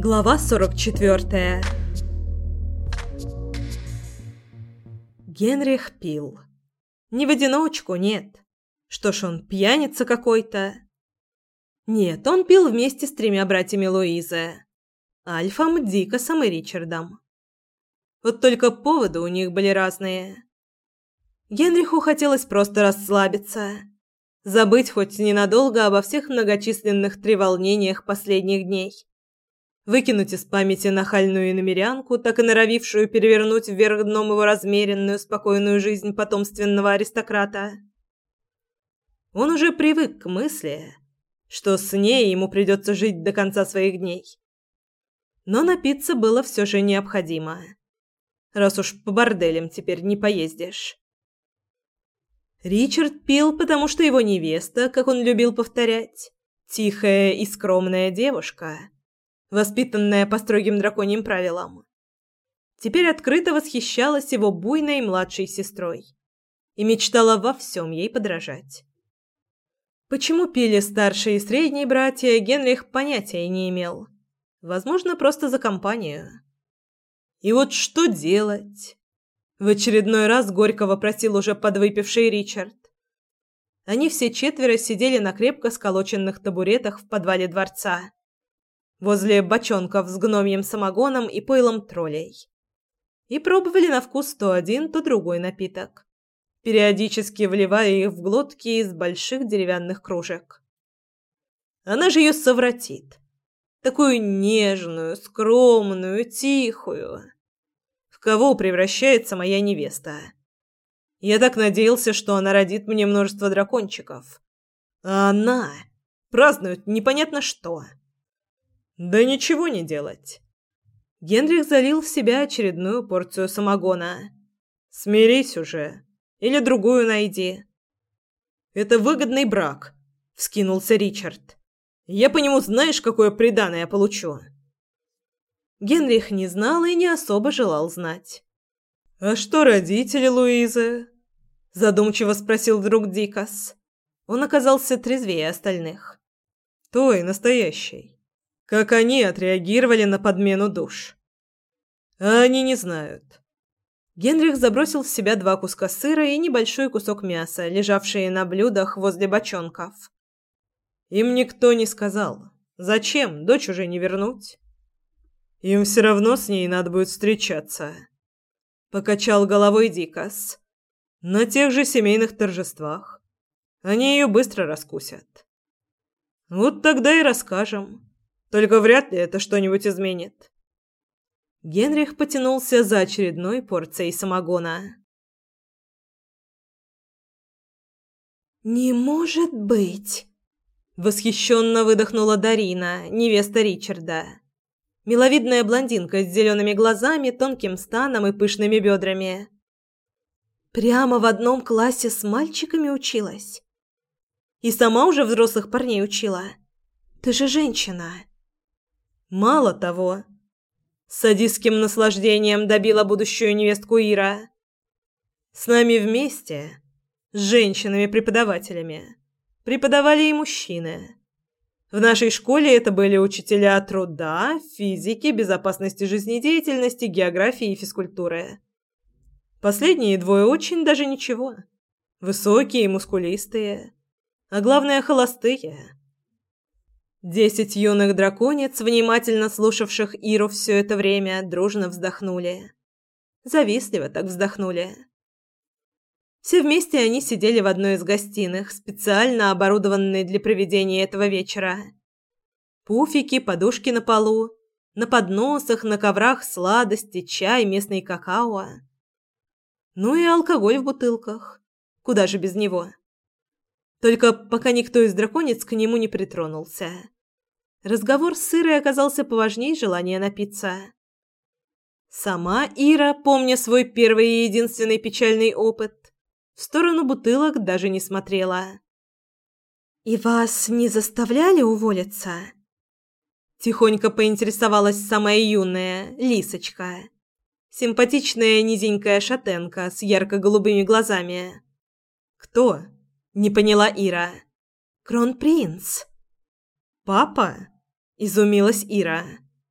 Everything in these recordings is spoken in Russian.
Глава 44. Генрих пил. Не в одиночку, нет. Что ж он, пьяница какой-то? Нет, он пил вместе с 3 братьями Луизы. Альфом, Дикасом и Ричардом. Вот только поводы у них были разные. Генриху хотелось просто расслабиться. Забыть хоть ненадолго обо всех многочисленных треволнениях последних дней. Выкинуть из памяти нахальную иномерянку, так и норовившую перевернуть вверх дном его размеренную, спокойную жизнь потомственного аристократа. Он уже привык к мысли, что с ней ему придется жить до конца своих дней. Но напиться было все же необходимо, раз уж по борделям теперь не поездишь. Ричард пил, потому что его невеста, как он любил повторять, тихая и скромная девушка, воспитанная по строгим драконьим правилам, теперь открыто восхищалась его буйной младшей сестрой и мечтала во всем ей подражать. Почему пили старшие и средние братья, Генрих понятия не имел. Возможно, просто за компанию. И вот что делать? В очередной раз горько вопросил уже подвыпивший Ричард. Они все 4 сидели на крепко сколоченных табуретах в подвале дворца, возле бочонков с гномьим самогоном и пойлом троллей, и пробовали на вкус то один, то другой напиток, периодически вливая их в глотки из больших деревянных кружек. Она же ее совратит. Такую нежную, скромную, тихую. В кого превращается моя невеста? Я так надеялся, что она родит мне множество дракончиков. А она празднует непонятно что. Да ничего не делать. Генрих залил в себя очередную порцию самогона. Смирись уже. Или другую найди. Это выгодный брак, вскинулся Ричард. Я по нему знаешь, какое приданое получу? Генрих не знал и не особо желал знать. А что родители Луизы? Задумчиво спросил друг Дикас. Он оказался трезвее остальных. Той, настоящей. Как они отреагировали на подмену душ? А они не знают. Генрих забросил в себя 2 куска сыра и небольшой кусок мяса, лежавшие на блюдах возле бочонков. Им никто не сказал. Зачем? Дочь уже не вернуть. Им все равно с ней надо будет встречаться. Покачал головой Дикас. На тех же семейных торжествах. Они ее быстро раскусят. Вот тогда и расскажем. Только вряд ли это что-нибудь изменит. Генрих потянулся за очередной порцией самогона. «Не может быть!» — восхищенно выдохнула Дарина, невеста Ричарда. Миловидная блондинка с зелеными глазами, тонким станом и пышными бедрами. Прямо в одном классе с мальчиками училась. И сама уже взрослых парней учила. Ты же женщина. Мало того, с садистским наслаждением добила будущую невестку Ира. С нами вместе, с женщинами-преподавателями, преподавали и мужчины. В нашей школе это были учителя труда, физики, безопасности жизнедеятельности, географии и физкультуры. Последние 2 очень даже ничего. Высокие, мускулистые, а главное, холостые. 10 юных драконец, внимательно слушавших Иру все это время, дружно вздохнули. Завистливо так вздохнули. Все вместе они сидели в одной из гостиных, специально оборудованной для проведения этого вечера. Пуфики, подушки на полу, на подносах, на коврах сладости, чай, местный какао. Ну и алкоголь в бутылках. Куда же без него? Только пока никто из драконец к нему не притронулся. Разговор с Ирой оказался поважнее желания напиться. Сама Ира, помня свой первый и единственный печальный опыт, в сторону бутылок даже не смотрела. «И вас не заставляли уволиться?» Тихонько поинтересовалась самая юная, Лисочка. Симпатичная низенькая шатенка с ярко-голубыми глазами. «Кто?» – не поняла Ира. «Кронпринц». «Папа?» – изумилась Ира.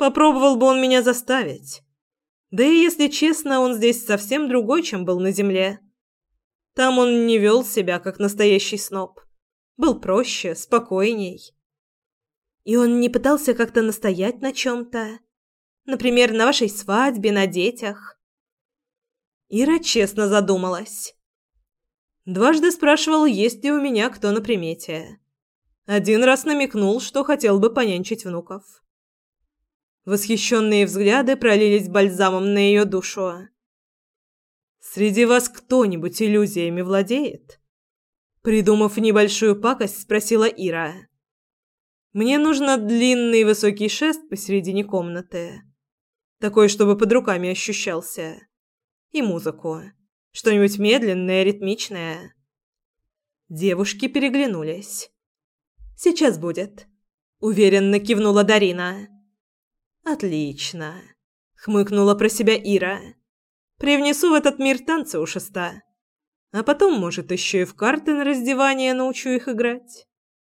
Попробовал бы он меня заставить. Да и, если честно, он здесь совсем другой, чем был на земле. Там он не вел себя, как настоящий сноб. Был проще, спокойней. И он не пытался как-то настоять на чем-то. Например, на вашей свадьбе, на детях. Ира честно задумалась. Дважды спрашивал, есть ли у меня кто на примете. Один раз намекнул, что хотел бы понянчить внуков. Восхищенные взгляды пролились бальзамом на ее душу. «Среди вас кто-нибудь иллюзиями владеет?» Придумав небольшую пакость, спросила Ира. «Мне нужен длинный высокий шест посередине комнаты. Такой, чтобы под руками ощущался. И музыку. Что-нибудь медленное, ритмичное». Девушки переглянулись. «Сейчас будет», — уверенно кивнула Дарина. «Отлично», — хмыкнула про себя Ира. «Привнесу в этот мир танцы у шеста. А потом, может, еще и в карты на раздевание научу их играть».